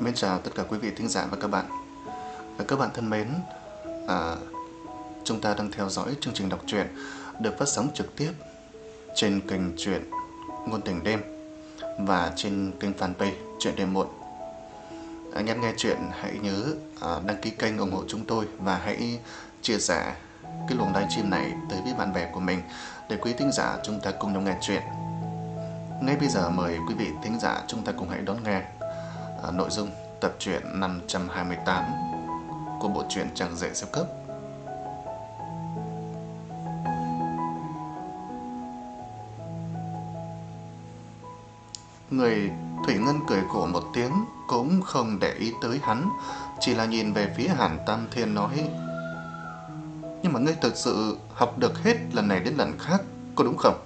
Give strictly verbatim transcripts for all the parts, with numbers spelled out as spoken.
Mến chào tất cả quý vị thính giả và các bạn. Các bạn thân mến, à, chúng ta đang theo dõi chương trình đọc truyện được phát sóng trực tiếp trên kênh truyện Ngôn Tình Đêm và trên kênh fanpage Truyện Đêm Muộn. Anh em nghe chuyện hãy nhớ à, đăng ký kênh ủng hộ chúng tôi và hãy chia sẻ cái luồng livestream này tới với bạn bè của mình để quý thính giả chúng ta cùng nhau nghe chuyện. Ngay bây giờ mời quý vị thính giả chúng ta cùng hãy đón nghe à, nội dung tập truyện năm trăm hai mươi tám của bộ truyện Chàng Rể Siêu Cấp. Người Thủy Ngân cười khổ một tiếng, cũng không để ý tới hắn, chỉ là nhìn về phía Hàn Tam Thiên nói: "Nhưng mà ngươi thực sự học được hết lần này đến lần khác, có đúng không?"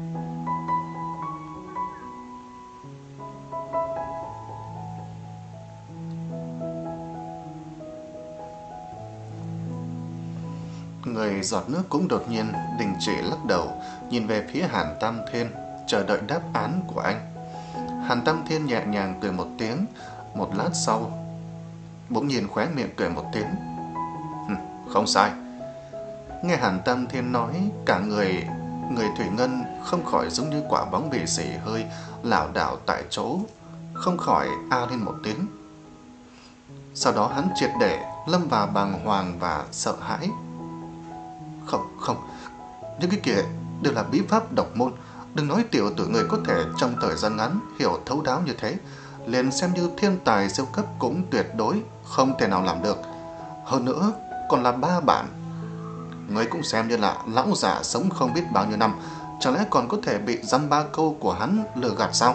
Người Giọt Nước cũng đột nhiên đình chỉ lắc đầu, nhìn về phía Hàn Tam Thiên, chờ đợi đáp án của anh. Hàn Tam Thiên nhẹ nhàng cười một tiếng, một lát sau bỗng nhiên khóe miệng cười một tiếng. Không sai. Nghe Hàn Tam Thiên nói, cả người người Thủy Ngân không khỏi giống như quả bóng bị xỉ hơi, lảo đảo tại chỗ, không khỏi a lên một tiếng. Sau đó hắn triệt để lâm vào bàng hoàng và sợ hãi. Không, không, những cái kia đều là bí pháp độc môn. Đừng nói tiểu tử người có thể trong thời gian ngắn hiểu thấu đáo như thế, liền xem như thiên tài siêu cấp cũng tuyệt đối không thể nào làm được. Hơn nữa còn là ba bản. Người cũng xem như là lão già sống không biết bao nhiêu năm, chẳng lẽ còn có thể bị dăm ba câu của hắn lừa gạt sao?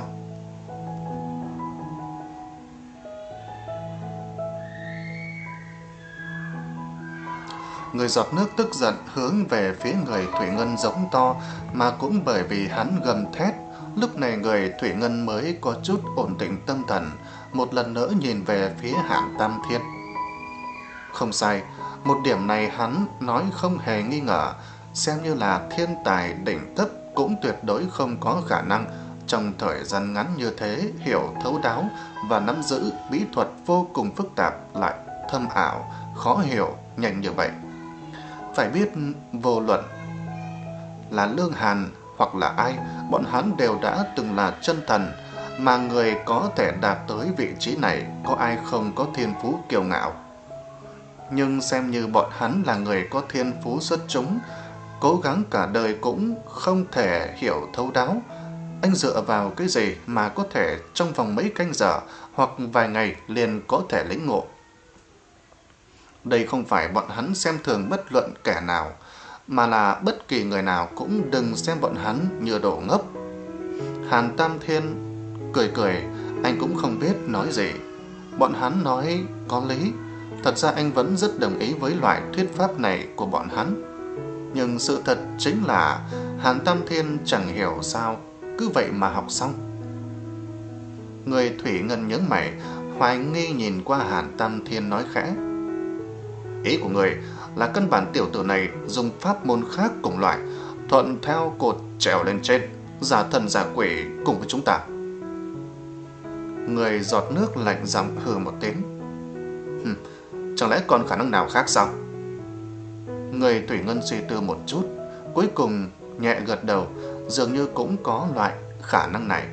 Người Giọt Nước tức giận hướng về phía người Thủy Ngân giống to, mà cũng bởi vì hắn gầm thét, lúc này người Thủy Ngân mới có chút ổn định tâm thần, một lần nữa nhìn về phía Hàn Tam Thiên. Không sai, một điểm này hắn nói không hề nghi ngờ, xem như là thiên tài đỉnh cấp cũng tuyệt đối không có khả năng trong thời gian ngắn như thế hiểu thấu đáo và nắm giữ bí thuật vô cùng phức tạp lại thâm ảo, khó hiểu nhanh như vậy. Phải biết vô luận là Lương Hàn hoặc là ai, bọn hắn đều đã từng là chân thần, mà người có thể đạt tới vị trí này có ai không có thiên phú kiêu ngạo. Nhưng xem như bọn hắn là người có thiên phú xuất chúng, cố gắng cả đời cũng không thể hiểu thấu đáo. Anh dựa vào cái gì mà có thể trong vòng mấy canh giờ hoặc vài ngày liền có thể lĩnh ngộ? Đây không phải bọn hắn xem thường bất luận kẻ nào, mà là bất kỳ người nào cũng đừng xem bọn hắn như đồ ngốc. Hàn Tam Thiên cười cười, anh cũng không biết nói gì. Bọn hắn nói có lý, thật ra anh vẫn rất đồng ý với loại thuyết pháp này của bọn hắn. Nhưng sự thật chính là Hàn Tam Thiên chẳng hiểu sao cứ vậy mà học xong. Người Thủy Ngân nhướng mày, hoài nghi nhìn qua Hàn Tam Thiên nói khẽ: "Ý của người là căn bản tiểu tử này dùng pháp môn khác cùng loại, thuận theo cột trèo lên trên, giả thần giả quỷ cùng với chúng ta." Người Giọt Nước lạnh giọng hừ một tiếng. Hừm, chẳng lẽ còn khả năng nào khác sao? Người Thủy Ngân suy tư một chút, cuối cùng nhẹ gật đầu, dường như cũng có loại khả năng này.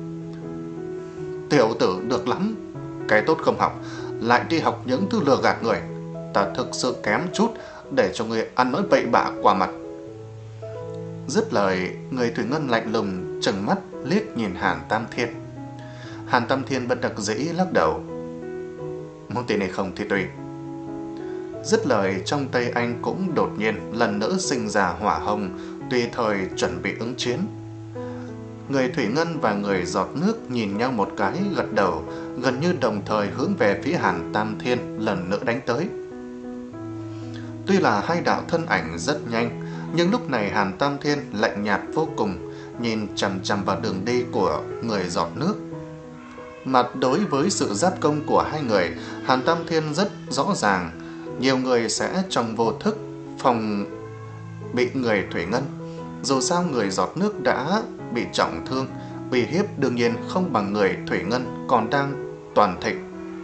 Tiểu tử được lắm, cái tốt không học, lại đi học những thứ lừa gạt người. Ta thực sự kém chút để cho người ăn nói bậy bạ qua mặt. Dứt lời, người Thủy Ngân lạnh lùng trừng mắt liếc nhìn Hàn Tam Thiên. Hàn Tam Thiên bất đắc dĩ lắc đầu. Muốn tin hay không thì tùy. Dứt lời, trong tay anh cũng đột nhiên lần nữa sinh ra hỏa hồng, tùy thời chuẩn bị ứng chiến. Người Thủy Ngân và người Giọt Nước nhìn nhau một cái gật đầu, gần như đồng thời hướng về phía Hàn Tam Thiên lần nữa đánh tới. Tuy là hai đạo thân ảnh rất nhanh, nhưng lúc này Hàn Tam Thiên lạnh nhạt vô cùng, nhìn chằm chằm vào đường đi của người Giọt Nước. Mặt đối với sự giáp công của hai người, Hàn Tam Thiên rất rõ ràng, nhiều người sẽ trong vô thức phòng bị người Thủy Ngân. Dù sao người Giọt Nước đã bị trọng thương, uy hiếp đương nhiên không bằng người Thủy Ngân còn đang toàn thịnh.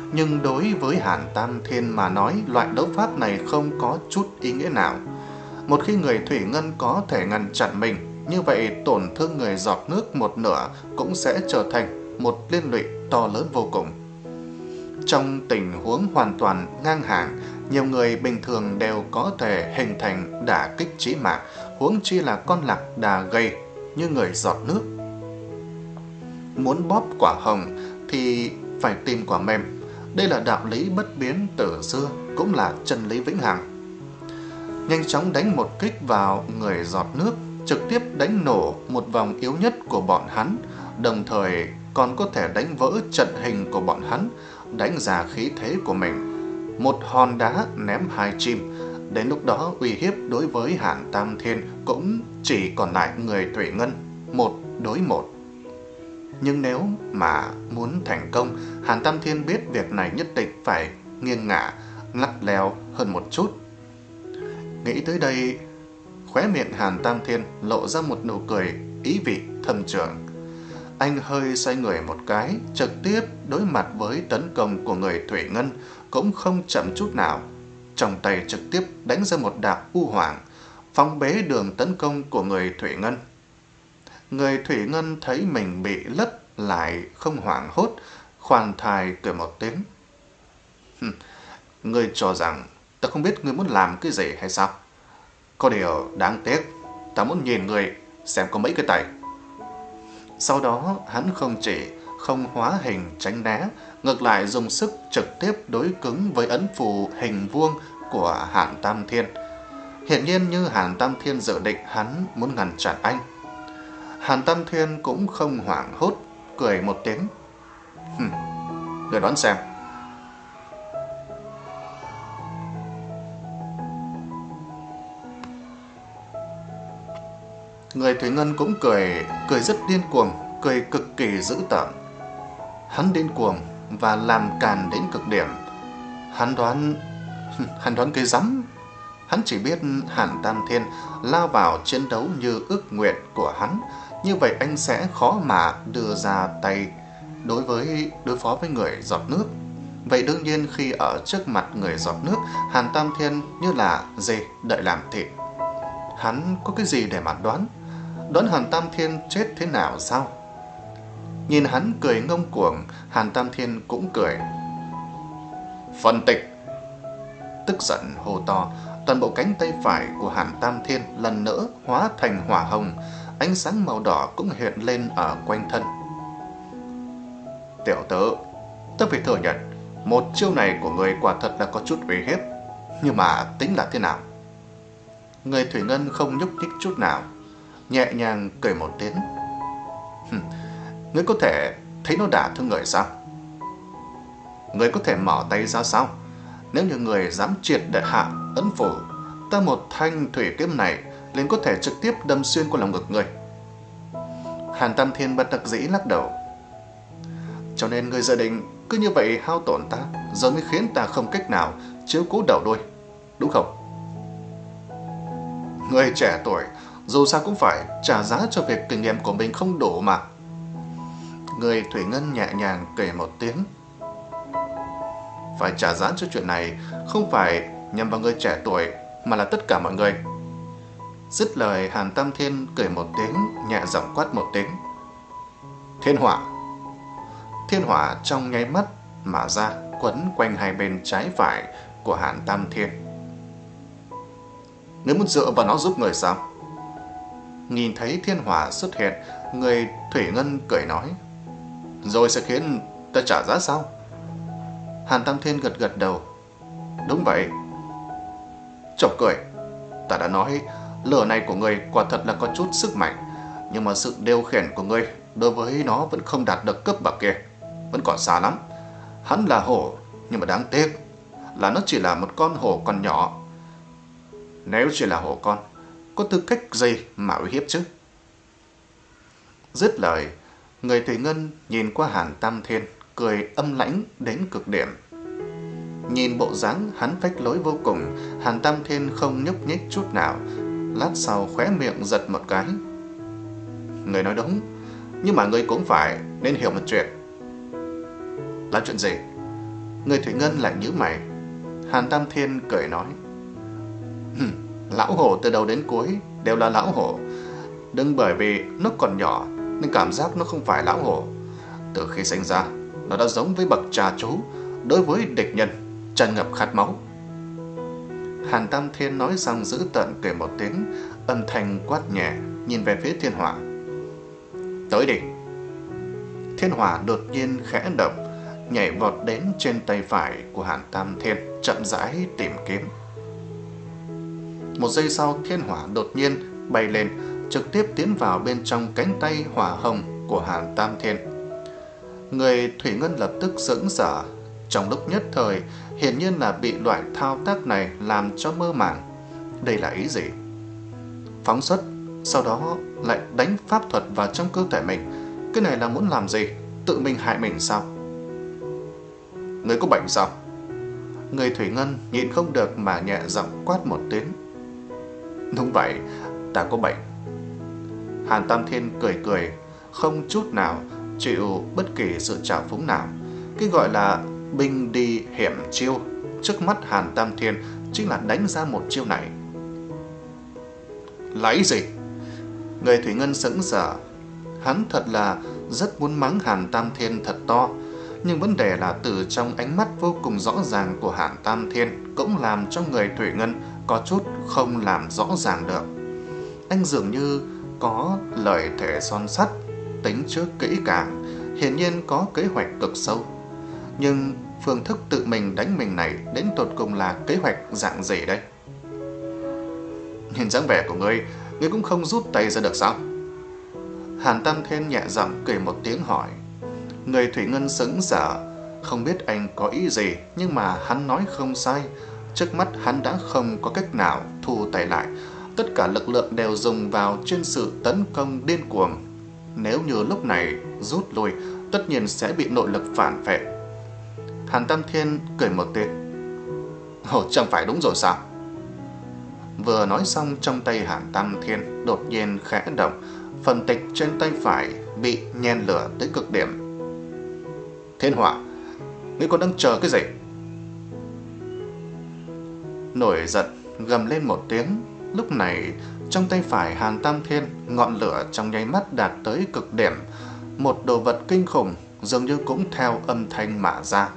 Nhưng đối với Hàn Tam Thiên mà nói, loại đấu pháp này không có chút ý nghĩa nào. Một khi người thủy ngân có thể ngăn chặn mình, như vậy tổn thương người giọt nước một nửa cũng sẽ trở thành một liên lụy to lớn vô cùng. Trong tình huống hoàn toàn ngang hàng, nhiều người bình thường đều có thể hình thành đả kích chí mạng, huống chi là con lạc đà gầy như người giọt nước. Muốn bóp quả hồng thì phải tìm quả mềm. Đây là đạo lý bất biến từ xưa, cũng là chân lý vĩnh hằng. Nhanh chóng đánh một kích vào người giọt nước, trực tiếp đánh nổ một vòng yếu nhất của bọn hắn, đồng thời còn có thể đánh vỡ trận hình của bọn hắn, đánh ra khí thế của mình. Một hòn đá ném hai chim, đến lúc đó uy hiếp đối với Hàn Tam Thiên cũng chỉ còn lại người thủy ngân, một đối một. Nhưng nếu mà muốn thành công, Hàn Tam Thiên biết việc này nhất định phải nghiêng ngả, lắt léo hơn một chút. Nghĩ tới đây, khóe miệng Hàn Tam Thiên lộ ra một nụ cười ý vị thâm trường. Anh hơi xoay người một cái, trực tiếp đối mặt với tấn công của người thủy ngân, cũng không chậm chút nào. Trong tay trực tiếp đánh ra một đạo u hoàng, phóng bế đường tấn công của người thủy ngân. Người thủy ngân thấy mình bị lất lại không hoảng hốt, khoan thai cười một tiếng. Ngươi cho rằng ta không biết ngươi muốn làm cái gì hay sao? Có điều đáng tiếc, ta muốn nhìn ngươi xem có mấy cái tay. Sau đó hắn không chỉ không hóa hình tránh né, ngược lại dùng sức trực tiếp đối cứng với ấn phù hình vuông của Hàn Tam Thiên. Hiển nhiên như Hàn Tam Thiên dự định hắn muốn ngăn chặn anh. Hàn Tam Thiên cũng không hoảng hốt, cười một tiếng. Hừm, người đoán xem. Người thủy ngân cũng cười, cười rất điên cuồng, cười cực kỳ dữ tợn. Hắn điên cuồng và làm càn đến cực điểm. Hắn đoán... Hắn đoán cái rắm. Hắn chỉ biết Hàn Tam Thiên lao vào chiến đấu như ước nguyện của hắn, như vậy anh sẽ khó mà đưa ra tay đối với đối phó với người giọt nước. Vậy đương nhiên khi ở trước mặt người giọt nước, Hàn Tam Thiên như là dê đợi làm thịt. Hắn có cái gì để mà đoán? Đoán Hàn Tam Thiên chết thế nào sao? Nhìn hắn cười ngông cuồng, Hàn Tam Thiên cũng cười. Phân tịch! Tức giận hô to, toàn bộ cánh tay phải của Hàn Tam Thiên lần nữa hóa thành hỏa hồng, ánh sáng màu đỏ cũng hiện lên ở quanh thân. Tiểu tử, ta phải thừa nhận, một chiêu này của người quả thật là có chút uy hiếp, nhưng mà tính là thế nào? Người thủy ngân không nhúc nhích chút nào, nhẹ nhàng cười một tiếng. Ngươi có thể thấy nó đả thương người sao? Ngươi có thể mở tay ra sao? Nếu như người dám triệt để hạ ấn phủ, ta một thanh thủy kiếm này liền có thể trực tiếp đâm xuyên qua lòng ngực người. Hàn Tam Thiên bất đắc dĩ lắc đầu. Cho nên ngươi dự định cứ như vậy hao tổn ta, rồi mới khiến ta không cách nào chiếu cố đầu đuôi, đúng không? Người trẻ tuổi dù sao cũng phải trả giá cho việc kinh nghiệm của mình không đủ mà. Người thủy ngân nhẹ nhàng kể một tiếng. Phải trả giá cho chuyện này không phải nhằm vào người trẻ tuổi, mà là tất cả mọi người. Dứt lời, Hàn Tam Thiên cười một tiếng, nhẹ giọng quát một tiếng. Thiên hỏa! Thiên hỏa trong nháy mắt mà ra, quấn quanh hai bên trái phải của Hàn Tam Thiên. Nếu muốn dựa vào nó giúp người sao? Nhìn thấy thiên hỏa xuất hiện, người thủy ngân cười nói. Rồi sẽ khiến ta trả giá sao? Hàn Tam Thiên gật gật đầu. Đúng vậy. Chọc cười. Ta đã nói lửa này của người quả thật là có chút sức mạnh, nhưng mà sự điều khiển của người đối với nó vẫn không đạt được cấp bậc kia, vẫn còn xa lắm. Hắn là hổ, nhưng mà đáng tiếc là nó chỉ là một con hổ con nhỏ. Nếu chỉ là hổ con, có tư cách gì mà uy hiếp chứ? Dứt lời, người thủy ngân nhìn qua Hàn Tam Thiên, cười âm lãnh đến cực điểm. Nhìn bộ dáng hắn phách lối vô cùng, Hàn Tam Thiên không nhúc nhích chút nào. Lát sau khóe miệng giật một cái. Người nói đúng, nhưng mà người cũng phải nên hiểu một chuyện. Là chuyện gì? Người thủy ngân lại nhíu mày. Hàn Tam Thiên cười nói: Lão hổ từ đầu đến cuối đều là lão hổ. Đừng bởi vì nó còn nhỏ nên cảm giác nó không phải lão hổ. Từ khi sinh ra, nó đã giống với bậc cha chú đối với địch nhân, tràn ngập khát máu. Hàn Tam Thiên nói xong giữ tợn cười một tiếng, âm thanh quát nhẹ, nhìn về phía Thiên Hỏa: Tới đi. Thiên Hỏa đột nhiên khẽ động, nhảy vọt đến trên tay phải của Hàn Tam Thiên, chậm rãi tìm kiếm. Một giây sau, Thiên Hỏa đột nhiên bay lên, trực tiếp tiến vào bên trong cánh tay hỏa hồng của Hàn Tam Thiên. Người thủy ngân lập tức sững sờ, trong lúc nhất thời hiển nhiên là bị loại thao tác này làm cho mơ màng. Đây là ý gì? Phóng xuất, sau đó lại đánh pháp thuật vào trong cơ thể mình. Cái này là muốn làm gì? Tự mình hại mình sao? Người có bệnh sao? Người thủy ngân nhịn không được mà nhẹ giọng quát một tiếng. Đúng vậy, ta có bệnh. Hàn Tam Thiên cười cười, không chút nào chịu bất kỳ sự trào phúng nào. Cái gọi là binh đi hiểm chiêu, trước mắt Hàn Tam Thiên chính là đánh ra một chiêu này. Lấy gì? Người thủy ngân sững sờ. Hắn thật là rất muốn mắng Hàn Tam Thiên thật to, nhưng vấn đề là từ trong ánh mắt vô cùng rõ ràng của Hàn Tam Thiên cũng làm cho người thủy ngân có chút không làm rõ ràng được. Anh dường như có lời thề son sắt, tính trước kỹ càng, hiển nhiên có kế hoạch cực sâu. Nhưng phương thức tự mình đánh mình này đến tột cùng là kế hoạch dạng gì đây? Nhìn dáng vẻ của ngươi, ngươi cũng không rút tay ra được sao? Hàn Tam Thiên nhẹ giọng cười một tiếng hỏi. Người thủy ngân sững sờ, không biết anh có ý gì, nhưng mà hắn nói không sai. Trước mắt hắn đã không có cách nào thu tay lại. Tất cả lực lượng đều dùng vào trên sự tấn công điên cuồng. Nếu như lúc này rút lui, tất nhiên sẽ bị nội lực phản vệ. Hàn Tam Thiên cười một tiếng. Ồ, chẳng phải đúng rồi sao? Vừa nói xong, trong tay Hàn Tam Thiên đột nhiên khẽ động, phần tịch trên tay phải bị nhen lửa tới cực điểm. Thiên Hỏa, ngươi còn đang chờ cái gì? Nổi giận gầm lên một tiếng. Lúc này trong tay phải Hàn Tam Thiên, ngọn lửa trong nháy mắt đạt tới cực điểm. Một đồ vật kinh khủng dường như cũng theo âm thanh mà ra.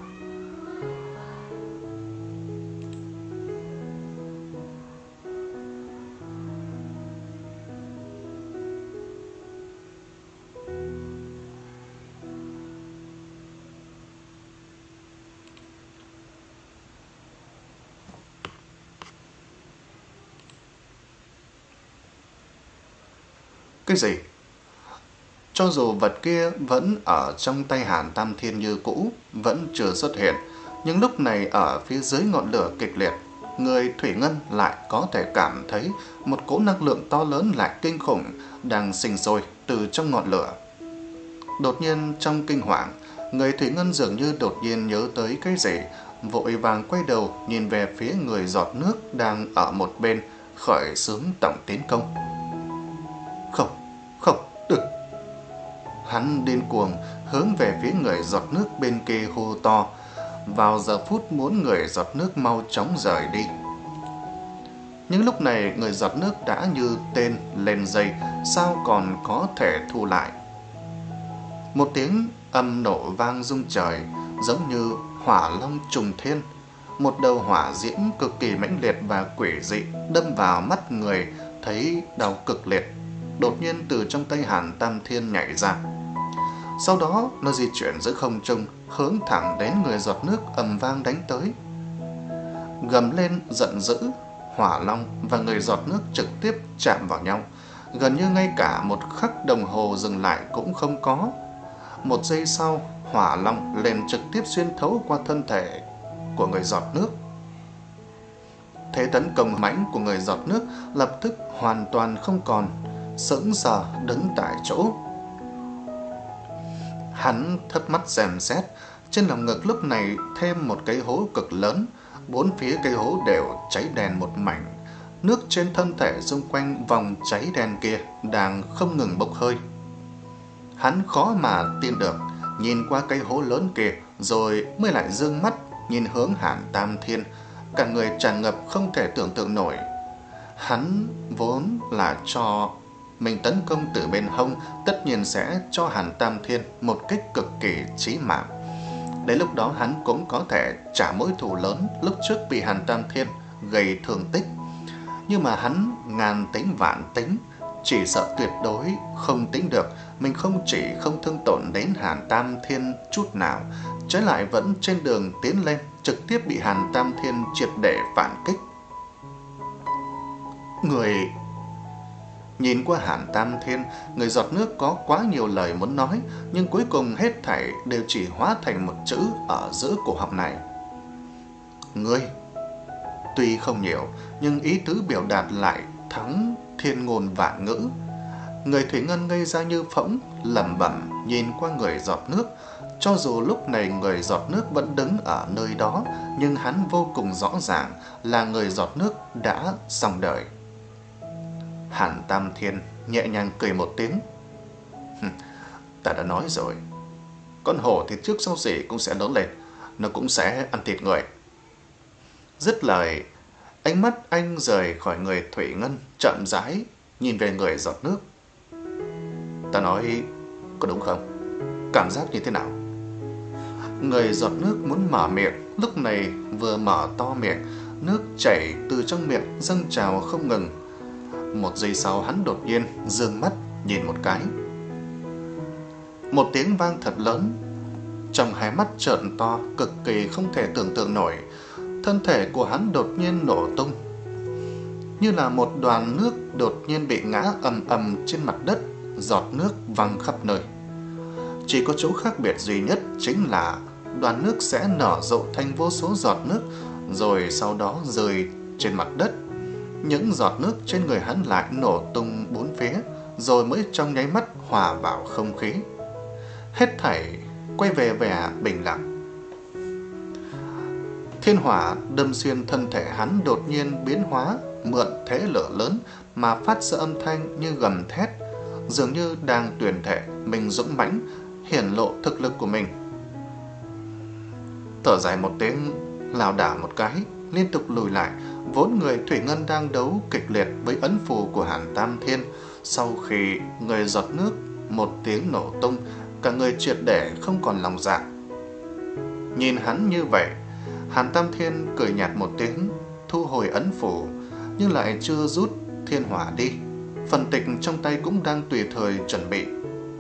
Cái gì? Cho dù vật kia vẫn ở trong tay Hàn Tam Thiên như cũ, vẫn chưa xuất hiện, nhưng lúc này ở phía dưới ngọn lửa kịch liệt, người thủy ngân lại có thể cảm thấy một cỗ năng lượng to lớn lại kinh khủng đang sinh sôi từ trong ngọn lửa. Đột nhiên trong kinh hoàng, người thủy ngân dường như đột nhiên nhớ tới cái gì, vội vàng quay đầu nhìn về phía người giọt nước đang ở một bên khởi xướng tổng tiến công. Không, không, đừng. Hắn điên cuồng hướng về phía người giọt nước bên kia hô to, vào giờ phút muốn người giọt nước mau chóng rời đi. Nhưng lúc này người giọt nước đã như tên lên dây, sao còn có thể thu lại. Một tiếng âm nổ vang rung trời, giống như hỏa long trùng thiên. Một đầu hỏa diễm cực kỳ mãnh liệt và quỷ dị đâm vào mắt người thấy đau cực liệt, đột nhiên từ trong tay Hàn Tam Thiên nhảy ra. Sau đó nó di chuyển giữa không trung, hướng thẳng đến người giọt nước ầm vang đánh tới. Gầm lên giận dữ, hỏa long và người giọt nước trực tiếp chạm vào nhau, gần như ngay cả một khắc đồng hồ dừng lại cũng không có. Một giây sau, hỏa long lên trực tiếp xuyên thấu qua thân thể của người giọt nước. Thế tấn công mãnh của người giọt nước lập tức hoàn toàn không còn, sững sờ đứng tại chỗ. Hắn thất mắt xem xét, trên lòng ngực lúc này thêm một cái hố cực lớn, bốn phía cái hố đều cháy đen một mảnh. Nước trên thân thể xung quanh vòng cháy đen kia đang không ngừng bốc hơi. Hắn khó mà tin được, nhìn qua cái hố lớn kia rồi mới lại dương mắt nhìn hướng Hàn Tam Thiên, cả người tràn ngập không thể tưởng tượng nổi. Hắn vốn là cho mình tấn công từ bên hông, tất nhiên sẽ cho Hàn Tam Thiên một kích cực kỳ chí mạng. Đến lúc đó hắn cũng có thể trả mối thù lớn lúc trước bị Hàn Tam Thiên gây thương tích. Nhưng mà hắn ngàn tính vạn tính, chỉ sợ tuyệt đối không tính được mình không chỉ không thương tổn đến Hàn Tam Thiên chút nào, trái lại vẫn trên đường tiến lên, trực tiếp bị Hàn Tam Thiên triệt để phản kích. Người nhìn qua Hàn Tam Thiên, người giọt nước có quá nhiều lời muốn nói, nhưng cuối cùng hết thảy đều chỉ hóa thành một chữ ở giữa cổ họng này. Ngươi. Tuy không nhiều, nhưng ý tứ biểu đạt lại thắng thiên ngôn vạn ngữ. Người thủy ngân ngây ra như phỗng, lẩm bẩm nhìn qua người giọt nước. Cho dù lúc này người giọt nước vẫn đứng ở nơi đó, nhưng hắn vô cùng rõ ràng là người giọt nước đã xong đời. Hàn Tam Thiên nhẹ nhàng cười một tiếng. Ta đã nói rồi, con hổ thì trước sau gì cũng sẽ lớn lên, nó cũng sẽ ăn thịt người. Dứt lời, ánh mắt anh rời khỏi người thủy ngân, chậm rãi nhìn về người giọt nước. Ta nói có đúng không? Cảm giác như thế nào? Người giọt nước muốn mở miệng, lúc này vừa mở to miệng, nước chảy từ trong miệng dâng trào không ngừng. Một giây sau hắn đột nhiên dương mắt nhìn một cái. Một tiếng vang thật lớn, trong hai mắt trợn to cực kỳ không thể tưởng tượng nổi. Thân thể của hắn đột nhiên nổ tung, như là một đoàn nước đột nhiên bị ngã ầm ầm trên mặt đất, giọt nước văng khắp nơi. Chỉ có chỗ khác biệt duy nhất chính là đoàn nước sẽ nở rộ thành vô số giọt nước, rồi sau đó rơi trên mặt đất. Những giọt nước trên người hắn lại nổ tung bốn phía, rồi mới trong nháy mắt hòa vào không khí. Hết thảy quay về vẻ bình lặng. Thiên hỏa đâm xuyên thân thể hắn đột nhiên biến hóa, mượn thế lửa lớn mà phát ra âm thanh như gầm thét, dường như đang tuyên thệ mình dũng mãnh, hiển lộ thực lực của mình. Thở dài một tiếng, lảo đảo một cái, liên tục lùi lại. Vốn người thủy ngân đang đấu kịch liệt với ấn phù của Hàn Tam Thiên, sau khi người giọt nước một tiếng nổ tung, cả người triệt để không còn lòng dạ. Nhìn hắn như vậy, Hàn Tam Thiên cười nhạt một tiếng, thu hồi ấn phù, nhưng lại chưa rút thiên hỏa đi. Phần tịch trong tay cũng đang tùy thời chuẩn bị.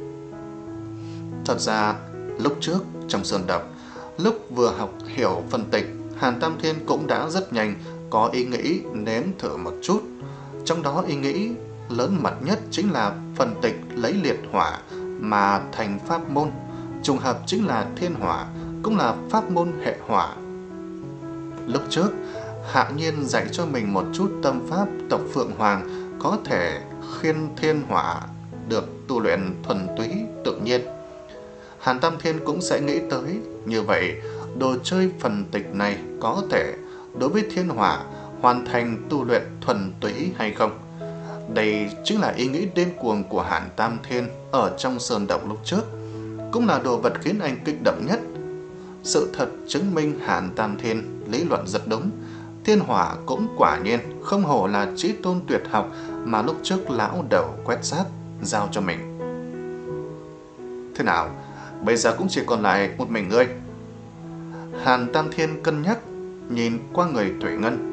Thật ra, lúc trước trong sơn động, lúc vừa học hiểu phần tịch, Hàn Tam Thiên cũng đã rất nhanh có ý nghĩ nếm thử một chút. Trong đó ý nghĩ lớn mật nhất chính là phần tịch lấy liệt hỏa mà thành pháp môn, trùng hợp chính là thiên hỏa, cũng là pháp môn hệ hỏa. Lúc trước, Hạ Nhiên dạy cho mình một chút tâm pháp tộc Phượng Hoàng có thể khiên thiên hỏa được tu luyện thuần túy tự nhiên. Hàn Tam Thiên cũng sẽ nghĩ tới, như vậy đồ chơi phần tịch này có thể đối với thiên hỏa hoàn thành tu luyện thuần túy hay không. Đây chính là ý nghĩ điên cuồng của Hàn Tam Thiên ở trong sơn động lúc trước, cũng là đồ vật khiến anh kích động nhất. Sự thật chứng minh Hàn Tam Thiên lý luận rất đúng. Thiên hỏa cũng quả nhiên không hổ là chí tôn tuyệt học mà lúc trước lão đầu quét rác giao cho mình. Thế nào, bây giờ cũng chỉ còn lại một mình ngươi. Hàn Tam Thiên cân nhắc, nhìn qua người Thủy Ngân.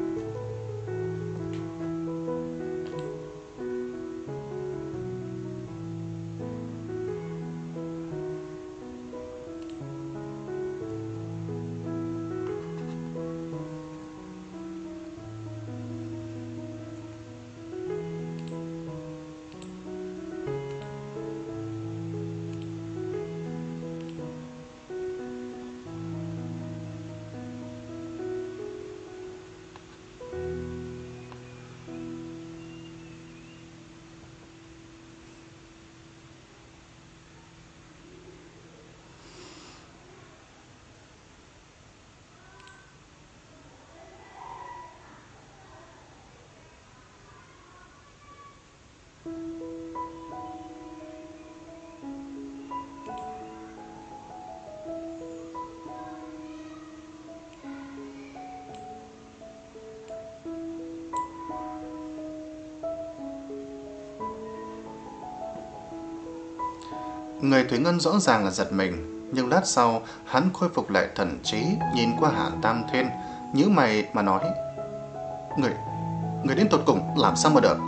Người Thủy Ngân rõ ràng là giật mình, nhưng lát sau hắn khôi phục lại thần trí, nhìn qua Hàn Tam Thiên, nhíu mày mà nói: Người, người đến tột cùng làm sao mà được?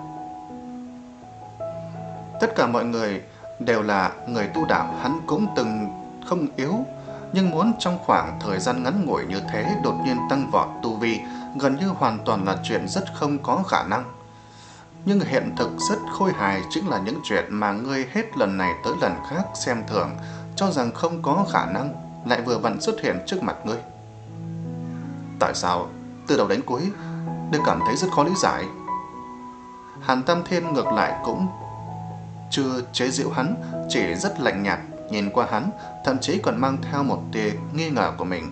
Tất cả mọi người đều là người tu đạo, hắn cũng từng không yếu, nhưng muốn trong khoảng thời gian ngắn ngủi như thế đột nhiên tăng vọt tu vi, gần như hoàn toàn là chuyện rất không có khả năng. Nhưng hiện thực rất khôi hài chính là những chuyện mà ngươi hết lần này tới lần khác xem thường, cho rằng không có khả năng, lại vừa vặn xuất hiện trước mặt ngươi. Tại sao từ đầu đến cuối đều cảm thấy rất khó lý giải? Hàn Tam Thiên ngược lại cũng chưa chế giễu hắn, chỉ rất lạnh nhạt nhìn qua hắn, thậm chí còn mang theo một tia nghi ngờ của mình.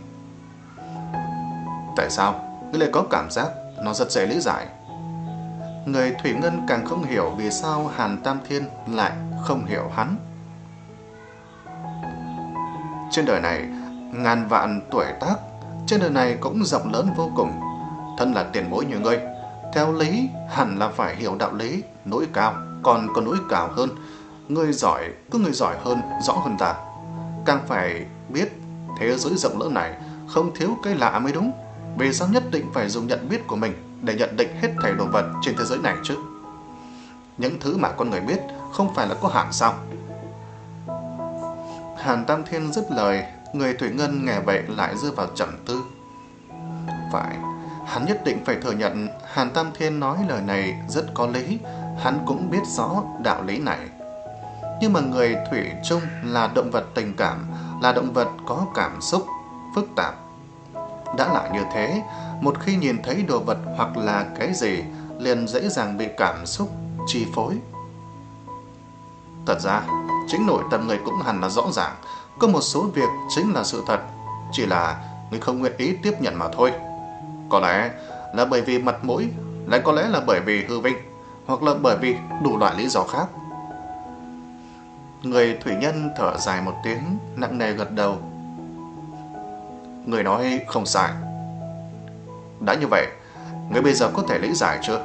Tại sao ngươi lại có cảm giác nó rất dễ lý giải? Người Thủy Ngân càng không hiểu vì sao Hàn Tam Thiên lại không hiểu hắn. Trên đời này ngàn vạn tuổi tác, trên đời này cũng rộng lớn vô cùng. Thân là tiền bối như ngươi, theo lý hẳn là phải hiểu đạo lý, núi cao còn có núi cao hơn. Ngươi giỏi, cứ người giỏi hơn, rõ hơn ta. Càng phải biết thế giới rộng lớn này không thiếu cái lạ mới đúng. Vì sao nhất định phải dùng nhận biết của mình để nhận định hết thảy đồ vật trên thế giới này chứ? Những thứ mà con người biết không phải là có hạn sao? Hàn Tam Thiên dứt lời, người Thủy Ngân nghe vậy lại rơi vào trầm tư. Phải, hắn nhất định phải thừa nhận Hàn Tam Thiên nói lời này rất có lý, hắn cũng biết rõ đạo lý này. Nhưng mà người Thủy chung là động vật tình cảm, là động vật có cảm xúc phức tạp. Đã là như thế, một khi nhìn thấy đồ vật hoặc là cái gì liền dễ dàng bị cảm xúc chi phối. Thật ra, chính nội tâm người cũng hẳn là rõ ràng, có một số việc chính là sự thật, chỉ là người không nguyện ý tiếp nhận mà thôi. Có lẽ là bởi vì mặt mũi, lại có lẽ là bởi vì hư vinh, hoặc là bởi vì đủ loại lý do khác. Người Thủy Nhân thở dài một tiếng, nặng nề gật đầu. Người nói không sai. Đã như vậy, người bây giờ có thể lý giải chưa?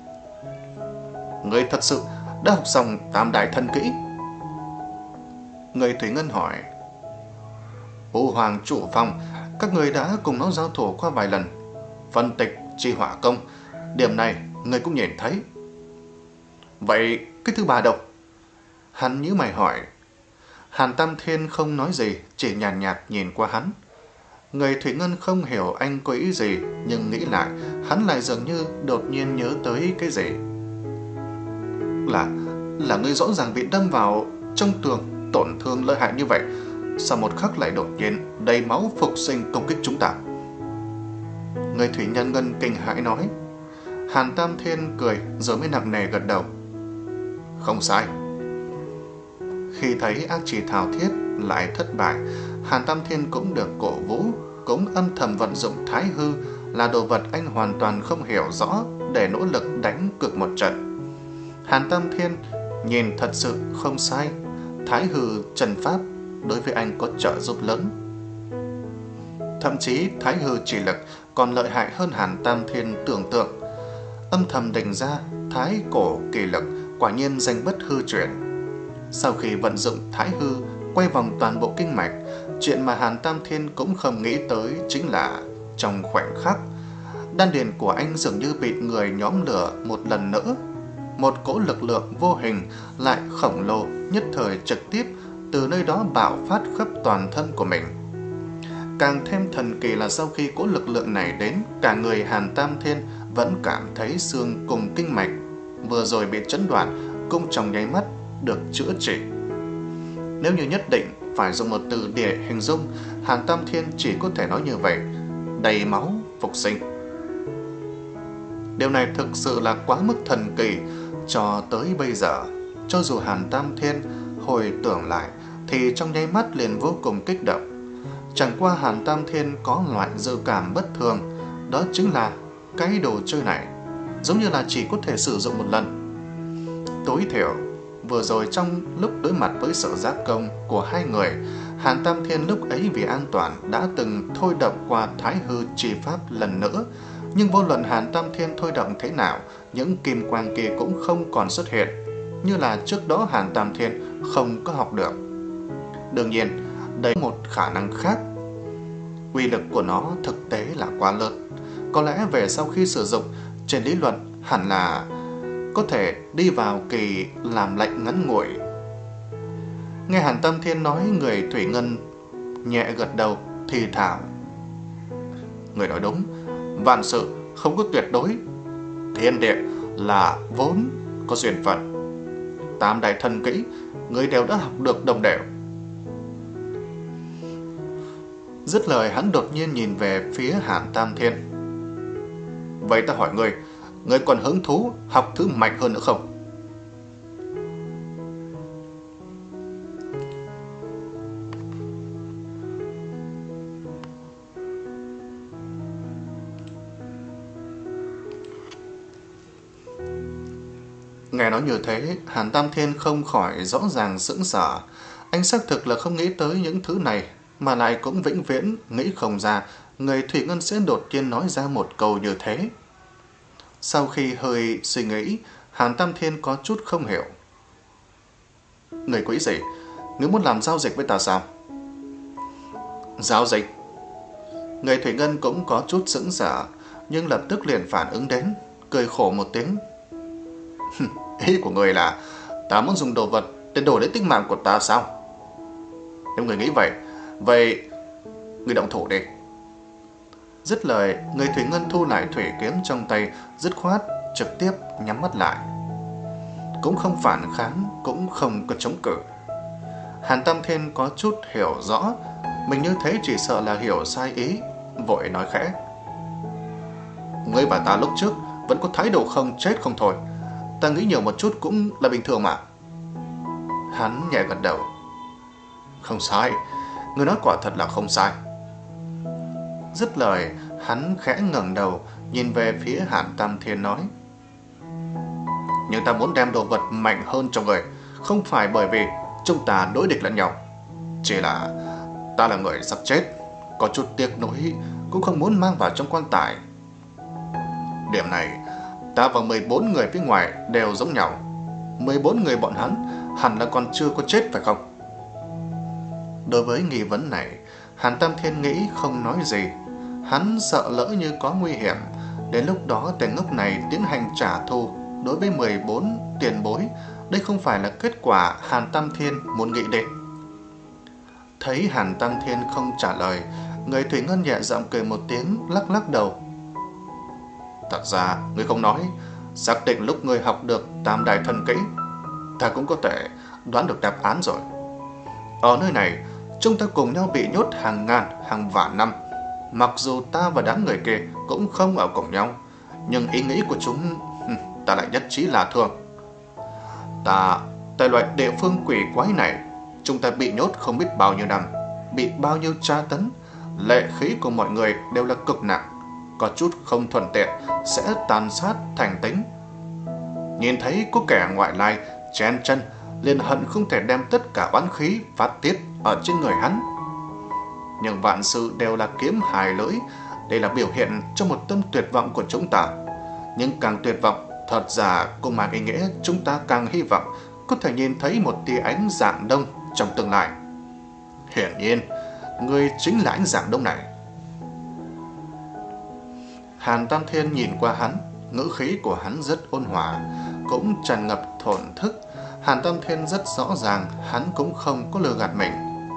Người thật sự đã học xong Tam Đại Thần Kỹ? Người Thủy Ngân hỏi. U Hoàng Trụ Phong, các người đã cùng nó giao thủ qua vài lần. Phân tịch chi hỏa công, điểm này người cũng nhìn thấy. Vậy cái thứ ba đâu? Hắn nhíu mày hỏi. Hàn Tam Thiên không nói gì, chỉ nhàn nhạt, nhạt nhìn qua hắn. Người Thủy Ngân không hiểu anh có ý gì, nhưng nghĩ lại, hắn lại dường như đột nhiên nhớ tới cái gì. Là, là ngươi rõ ràng bị đâm vào trong tường, tổn thương lợi hại như vậy, sau một khắc lại đột nhiên đầy máu phục sinh công kích chúng ta. Người Thủy Nhân Ngân kinh hãi nói. Hàn Tam Thiên cười rồi mới nặng nề gật đầu. Không sai. Khi thấy ác chỉ thảo thiết lại thất bại, Hàn Tam Thiên cũng được cổ vũ, cũng âm thầm vận dụng Thái Hư, là đồ vật anh hoàn toàn không hiểu rõ, để nỗ lực đánh cược một trận. Hàn Tam Thiên nhìn thật sự không sai, Thái Hư trần pháp đối với anh có trợ giúp lớn. Thậm chí Thái Hư chỉ lực còn lợi hại hơn Hàn Tam Thiên tưởng tượng. Âm thầm định ra Thái Cổ Kỳ Lực quả nhiên danh bất hư truyền. Sau khi vận dụng Thái Hư quay vòng toàn bộ kinh mạch, chuyện mà Hàn Tam Thiên cũng không nghĩ tới chính là trong khoảnh khắc, đan điền của anh dường như bị người nhóm lửa một lần nữa. Một cỗ lực lượng vô hình lại khổng lồ nhất thời trực tiếp từ nơi đó bạo phát khắp toàn thân của mình. Càng thêm thần kỳ là sau khi cỗ lực lượng này đến, cả người Hàn Tam Thiên vẫn cảm thấy xương cùng kinh mạch vừa rồi bị chấn đoạn cũng trong nháy mắt được chữa trị. Nếu như nhất định phải dùng một từ để hình dung, Hàn Tam Thiên chỉ có thể nói như vậy: đầy máu phục sinh. Điều này thực sự là quá mức thần kỳ. Cho tới bây giờ, cho dù Hàn Tam Thiên hồi tưởng lại thì trong nháy mắt liền vô cùng kích động. Chẳng qua Hàn Tam Thiên có loại dự cảm bất thường, đó chính là cái đồ chơi này giống như là chỉ có thể sử dụng một lần. Tối thiểu vừa rồi trong lúc đối mặt với sự giáp công của hai người, Hàn Tam Thiên lúc ấy vì an toàn đã từng thôi động qua Thái Hư chi pháp lần nữa. Nhưng vô luận Hàn Tam Thiên thôi động thế nào, những kim quang kia cũng không còn xuất hiện. Như là trước đó Hàn Tam Thiên không có học được. Đương nhiên, đây là một khả năng khác. Uy lực của nó thực tế là quá lớn. Có lẽ về sau khi sử dụng, trên lý luận hẳn là có thể đi vào kỳ làm lạnh ngắn ngủi. Nghe Hàn Tam Thiên nói, người thủy ngân nhẹ gật đầu thì thào: người nói đúng, vạn sự không có tuyệt đối. Thiên địa là vốn có duyên phận. Tam đại thần kỹ người đều đã học được đồng đều. Dứt lời, hắn đột nhiên nhìn về phía Hàn Tam Thiên. Vậy ta hỏi người, người còn hứng thú học thứ mạnh hơn nữa không? Nghe nói như thế, Hàn Tam Thiên không khỏi rõ ràng sững sờ. Anh xác thực là không nghĩ tới những thứ này, mà lại cũng vĩnh viễn nghĩ không ra người thủy ngân sẽ đột nhiên nói ra một câu như thế. Sau khi hơi suy nghĩ, Hàn Tam Thiên có chút không hiểu. Người quỷ gì? Nếu muốn làm giao dịch với ta sao? Giao dịch? Người thủy ngân cũng có chút sững sờ, nhưng lập tức liền phản ứng đến, cười khổ một tiếng. Ý của người là ta muốn dùng đồ vật để đổi lấy tính mạng của ta sao? Nếu người nghĩ vậy, vậy người động thủ đi. Dứt lời, người thủy ngân thu lại thủy kiếm trong tay, dứt khoát trực tiếp nhắm mắt lại. Cũng không phản kháng, cũng không có chống cự. Hàn Tam Thiên có chút hiểu rõ, mình như thế chỉ sợ là hiểu sai ý, vội nói khẽ: ngươi và ta lúc trước vẫn có thái độ không chết không thôi. Ta nghĩ nhiều một chút cũng là bình thường mà. Hắn nhẹ gật đầu. Không sai, ngươi nói quả thật là không sai. Dứt lời, hắn khẽ ngẩng đầu nhìn về phía Hàn Tam Thiên nói: nhưng ta muốn đem đồ vật mạnh hơn cho người, không phải bởi vì chúng ta đối địch lẫn nhau, chỉ là ta là người sắp chết, có chút tiếc nuối cũng không muốn mang vào trong quan tài. Điểm này ta và mười bốn người phía ngoài đều giống nhau. mười bốn người bọn hắn hẳn là còn chưa có chết phải không? Đối với nghi vấn này, Hàn Tam Thiên nghĩ không nói gì. Hắn sợ lỡ như có nguy hiểm, đến lúc đó tên ngốc này tiến hành trả thù đối với mười bốn tiền bối. Đây không phải là kết quả Hàn Tam Thiên muốn nghĩ đến. Thấy Hàn Tam Thiên không trả lời, người thủy ngân nhẹ giọng cười một tiếng, lắc lắc đầu. Thật ra, ngươi không nói, xác định lúc ngươi học được tam đại thần kỹ, ta cũng có thể đoán được đáp án rồi. Ở nơi này, chúng ta cùng nhau bị nhốt hàng ngàn, hàng vạn năm. Mặc dù ta và đám người kia cũng không ở cùng nhau, nhưng ý nghĩ của chúng ta lại nhất trí là thường. Ta, tại loại địa phương quỷ quái này, chúng ta bị nhốt không biết bao nhiêu năm, bị bao nhiêu tra tấn, lệ khí của mọi người đều là cực nặng, có chút không thuận tiện sẽ tàn sát thành tính. Nhìn thấy có kẻ ngoại lai chen chân, liền hận không thể đem tất cả oán khí phát tiết ở trên người hắn. Nhưng vạn sự đều là kiếm hai lưỡi, đây là biểu hiện cho một tâm tuyệt vọng của chúng ta. Nhưng càng tuyệt vọng, thật ra cũng mang ý nghĩa chúng ta càng hy vọng có thể nhìn thấy một tia ánh rạng đông trong tương lai. Hiển nhiên, người chính là ánh rạng đông này. Hàn Tam Thiên nhìn qua hắn, ngữ khí của hắn rất ôn hòa, cũng tràn ngập thổn thức. Hàn Tam Thiên rất rõ ràng hắn cũng không có lừa gạt mình.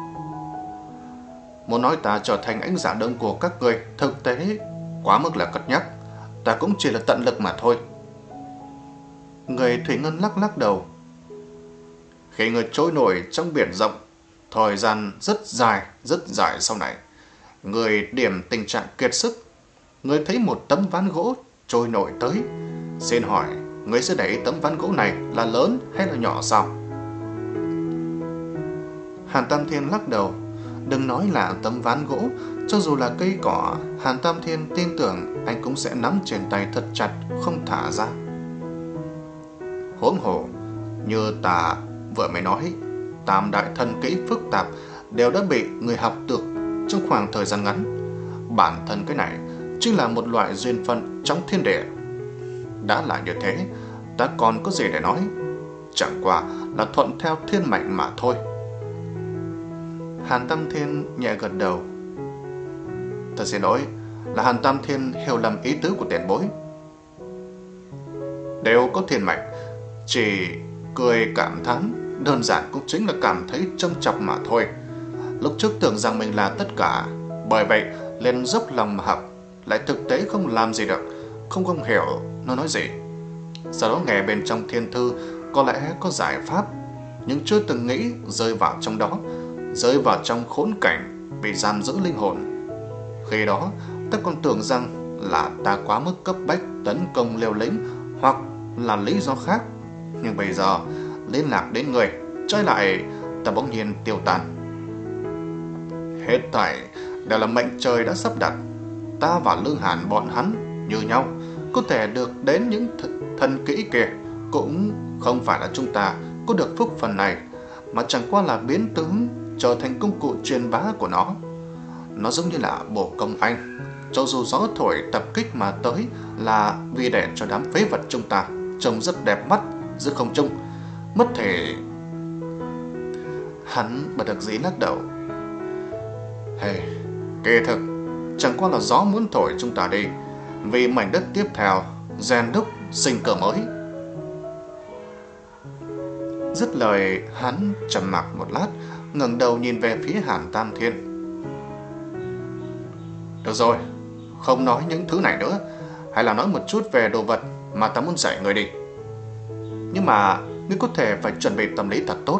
Muốn nói ta trở thành ánh rạng đông của các người, thực tế quá mức là cất nhắc. Ta cũng chỉ là tận lực mà thôi. Người thủy ngân lắc lắc đầu. Khi người trôi nổi trong biển rộng, thời gian rất dài, rất dài sau này, người điểm tình trạng kiệt sức, người thấy một tấm ván gỗ trôi nổi tới. Xin hỏi, người sẽ để tấm ván gỗ này là lớn hay là nhỏ sao? Hàn Tam Thiên lắc đầu. Đừng nói là tấm ván gỗ, cho dù là cây cỏ, Hàn Tam Thiên tin tưởng anh cũng sẽ nắm trên tay thật chặt, không thả ra. Huống hồ, như ta vừa mới nói, tam đại thần kỹ phức tạp đều đã bị người học được trong khoảng thời gian ngắn. Bản thân cái này chính là một loại duyên phận trong thiên địa. Đã là như thế, ta còn có gì để nói? chẳng qua là thuận theo thiên mệnh mà thôi. Hàn Tam Thiên nhẹ gật đầu. Thật xin lỗi, là Hàn Tam Thiên hiểu lầm ý tứ của tiền bối. Đều có thiên mệnh, chỉ cười cảm thán, đơn giản cũng chính là cảm thấy trâm chọc mà thôi. Lúc trước tưởng rằng mình là tất cả, bởi vậy lên dốc lòng mà học, lại thực tế không làm gì được, không không hiểu nó nói gì. Sau đó nghe bên trong thiên thư có lẽ có giải pháp, nhưng chưa từng nghĩ rơi vào trong đó, rơi vào trong khốn cảnh bị giam giữ linh hồn. Khi đó ta còn tưởng rằng là ta quá mức cấp bách tấn công liều lĩnh, hoặc là lý do khác. Nhưng bây giờ liên lạc đến người, trái lại ta bỗng nhiên tiêu tan. Hết thảy đều là mệnh trời đã sắp đặt. Ta và Lương Hàn bọn hắn như nhau, có thể được đến những th- thần kỹ kia, cũng không phải là chúng ta có được phúc phần này, mà chẳng qua là biến tướng trở thành công cụ truyền bá của nó. Nó giống như là bồ công anh, cho dù gió thổi tập kích mà tới là vì để cho đám phế vật chúng ta trông rất đẹp mắt giữa không trung. Mất thể. Hắn bất đắc dĩ lắc đầu. Hey, kỳ thực chẳng qua là gió muốn thổi chúng ta đi, vì mảnh đất tiếp theo rèn đúc sinh cơ mới. Dứt lời, hắn trầm mặc một lát, ngẩng đầu nhìn về phía Hàn Tam Thiên. Được rồi, không nói những thứ này nữa, hay là nói một chút về đồ vật mà ta muốn dạy người đi. Nhưng mà ngươi có thể phải chuẩn bị tâm lý thật tốt.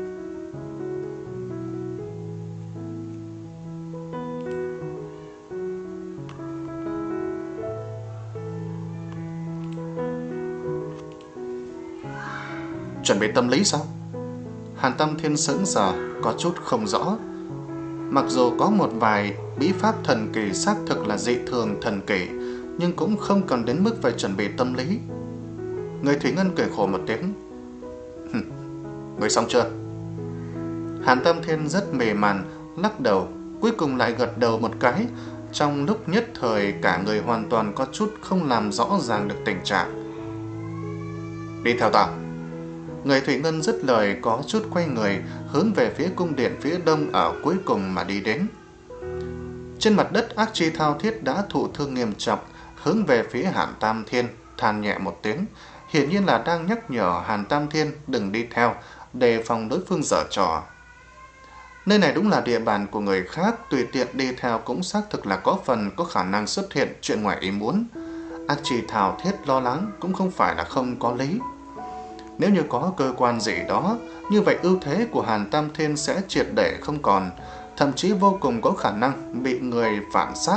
Chuẩn bị tâm lý sao? Hàn Tam Thiên sững sờ, có chút không rõ. Mặc dù có một vài bí pháp thần kỳ xác thực là dị thường thần kỳ, nhưng cũng không cần đến mức phải chuẩn bị tâm lý. Người Thủy Ngân cười khổ một tiếng. Người xong chưa? Hàn Tam Thiên rất mề màn, lắc đầu, cuối cùng lại gật đầu một cái. Trong lúc nhất thời cả người hoàn toàn có chút không làm rõ ràng được tình trạng. Đi theo ta. Người Thủy Ngân dứt lời có chút quay người, hướng về phía cung điện phía đông ở cuối cùng mà đi đến. Trên mặt đất Ác Chi Thao Thiết đã thụ thương nghiêm trọng, hướng về phía Hàn Tam Thiên, than nhẹ một tiếng, hiển nhiên là đang nhắc nhở Hàn Tam Thiên đừng đi theo, đề phòng đối phương giở trò. Nơi này đúng là địa bàn của người khác, tùy tiện đi theo cũng xác thực là có phần có khả năng xuất hiện chuyện ngoài ý muốn. Ác Chi Thao Thiết lo lắng cũng không phải là không có lý. Nếu như có cơ quan gì đó, như vậy ưu thế của Hàn Tam Thiên sẽ triệt để không còn, thậm chí vô cùng có khả năng bị người phản sát.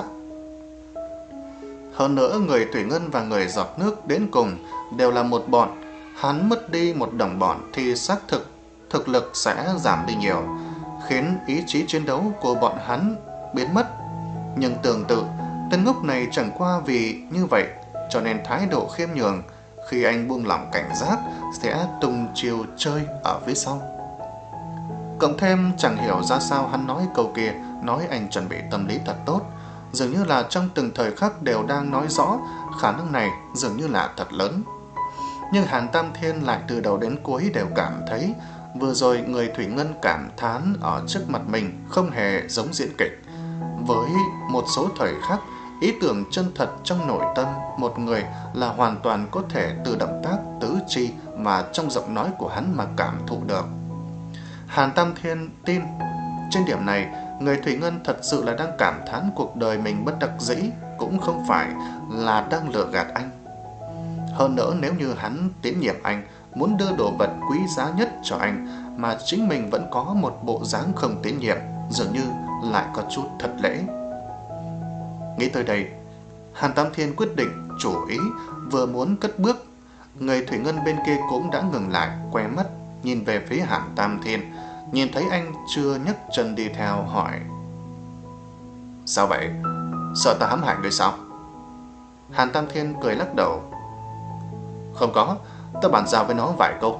Hơn nữa, người Thủy Ngân và người Giọt Nước đến cùng đều là một bọn. Hắn mất đi một đồng bọn thì xác thực thực lực sẽ giảm đi nhiều, khiến ý chí chiến đấu của bọn hắn biến mất. Nhưng tương tự, tên ngốc này chẳng qua vì như vậy cho nên thái độ khiêm nhường, khi anh buông lỏng cảnh giác sẽ tung chiêu chơi ở phía sau. Cộng thêm chẳng hiểu ra sao hắn nói câu kia, nói anh chuẩn bị tâm lý thật tốt, dường như là trong từng thời khắc đều đang nói rõ khả năng này dường như là thật lớn. Nhưng Hàn Tam Thiên lại từ đầu đến cuối đều cảm thấy vừa rồi người Thủy Ngân cảm thán ở trước mặt mình không hề giống diễn kịch. Với một số thời khắc, ý tưởng chân thật trong nội tâm một người là hoàn toàn có thể từ động tác tứ chi mà trong giọng nói của hắn mà cảm thụ được. Hàn Tam Thiên tin trên điểm này, người Thủy Ngân thật sự là đang cảm thán cuộc đời mình bất đắc dĩ, cũng không phải là đang lừa gạt anh. Hơn nữa, nếu như hắn tín nhiệm anh, muốn đưa đồ vật quý giá nhất cho anh, mà chính mình vẫn có một bộ dáng không tín nhiệm, dường như lại có chút thật lễ. Nghĩ tới đây, Hàn Tam Thiên quyết định chủ ý, vừa muốn cất bước, người Thủy Ngân bên kia cũng đã ngừng lại, quay mắt nhìn về phía Hàn Tam Thiên, nhìn thấy anh chưa nhấc chân đi theo, hỏi: Sao vậy? Sợ ta hãm hại người sao? Hàn Tam Thiên cười lắc đầu: Không có, ta bàn giao với nó vài câu.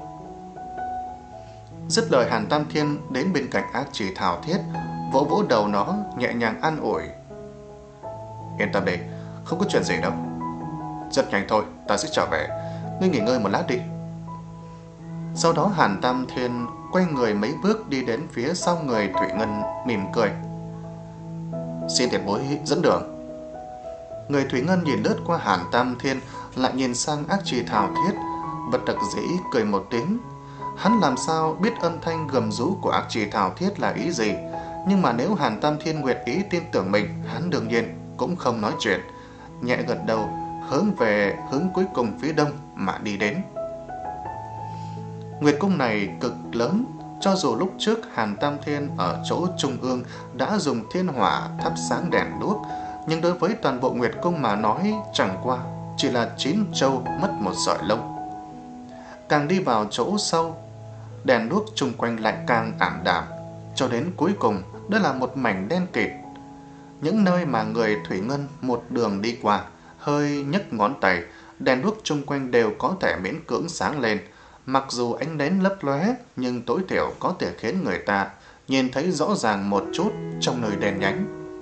Dứt lời, Hàn Tam Thiên đến bên cạnh Ác Chỉ Thảo Thiết, vỗ vỗ đầu nó, nhẹ nhàng an ủi: Yên tâm đi, không có chuyện gì đâu. Rất nhanh thôi, ta sẽ trở về, ngươi nghỉ ngơi một lát đi. Sau đó Hàn Tam Thiên quay người mấy bước đi đến phía sau người Thủy Ngân, mỉm cười. Xin tiền bối dẫn đường. Người Thủy Ngân nhìn lướt qua Hàn Tam Thiên, lại nhìn sang Ác Trì Thảo Thiết, bất đắc dĩ cười một tiếng. Hắn làm sao biết âm thanh gầm rú của Ác Trì Thảo Thiết là ý gì, nhưng mà nếu Hàn Tam Thiên nguyện ý tin tưởng mình, hắn đương nhiên cũng không nói chuyện, nhẹ gật đầu, hướng về hướng cuối cùng phía đông mà đi đến. Nguyệt cung này cực lớn, cho dù lúc trước Hàn Tam Thiên ở chỗ trung ương đã dùng thiên hỏa thắp sáng đèn đuốc, nhưng đối với toàn bộ Nguyệt cung mà nói chẳng qua chỉ là chín châu mất một sợi lông. Càng đi vào chỗ sâu, đèn đuốc chung quanh lại càng ảm đạm, cho đến cuối cùng đó là một mảnh đen kịt. Những nơi mà người Thủy Ngân một đường đi qua, hơi nhấc ngón tay, đèn đuốc chung quanh đều có thể miễn cưỡng sáng lên. Mặc dù ánh nến lấp lóe, nhưng tối thiểu có thể khiến người ta nhìn thấy rõ ràng một chút trong nơi đen nhánh.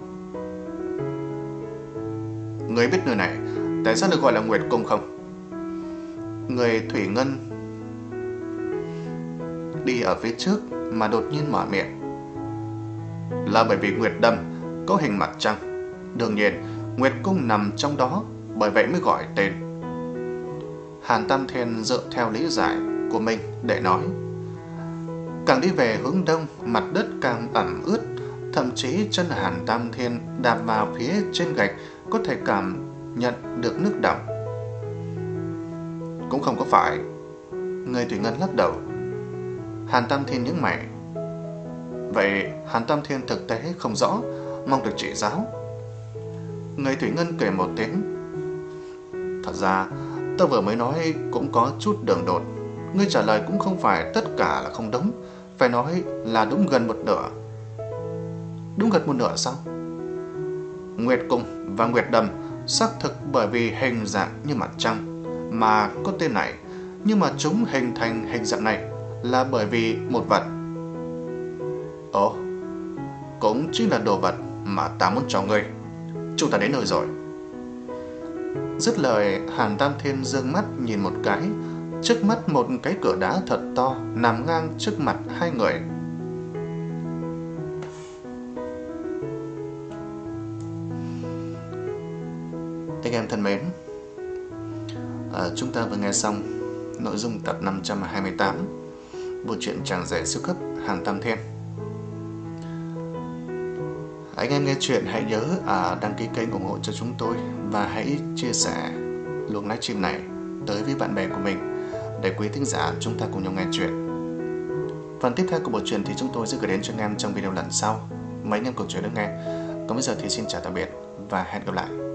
Người biết nơi này tại sao được gọi là Nguyệt Cung không? Người Thủy Ngân đi ở phía trước mà đột nhiên mở miệng. Là bởi vì Nguyệt Đâm có hình mặt trăng. Đương nhiên Nguyệt Cung nằm trong đó, bởi vậy mới gọi tên. Hàn Tam Thiên dựa theo lý giải của mình để nói. Càng đi về hướng đông, mặt đất càng ẩm ướt, thậm chí chân Hàn Tam Thiên đạp vào phía trên gạch có thể cảm nhận được nước đọng. Cũng không có phải. Người Thủy Ngân lắc đầu. Hàn Tam Thiên nhướng mày. Vậy Hàn Tam Thiên thực tế không rõ, mong được chỉ giáo. Người Thủy Ngân cười một tiếng. Thật ra tôi vừa mới nói cũng có chút đường đột. Ngươi trả lời cũng không phải tất cả là không đúng, phải nói là đúng gần một nửa. Đúng gần một nửa sao? Nguyệt Cung và Nguyệt Đầm xác thực bởi vì hình dạng như mặt trăng mà có tên này, nhưng mà chúng hình thành hình dạng này là bởi vì một vật. Ồ, cũng chính là đồ vật mà ta muốn cho ngươi. Chúng ta đến nơi rồi. Dứt lời, Hàn Tam Thiên giương mắt nhìn một cái. Trước mắt một cái cửa đá thật to nằm ngang trước mặt hai người. Các em thân mến, à, chúng ta vừa nghe xong nội dung tập năm trăm hai mươi tám bộ truyện Chàng Rể Siêu Cấp Hàn Tam Thiên. Anh em nghe chuyện hãy nhớ à, đăng ký kênh ủng hộ cho chúng tôi và hãy chia sẻ luồng livestream này tới với bạn bè của mình để quý thính giả chúng ta cùng nhau nghe chuyện. Phần tiếp theo của bộ truyện thì chúng tôi sẽ gửi đến cho anh em trong video lần sau. Mấy anh em cùng chờ đón nghe. Còn bây giờ thì xin chào tạm biệt và hẹn gặp lại.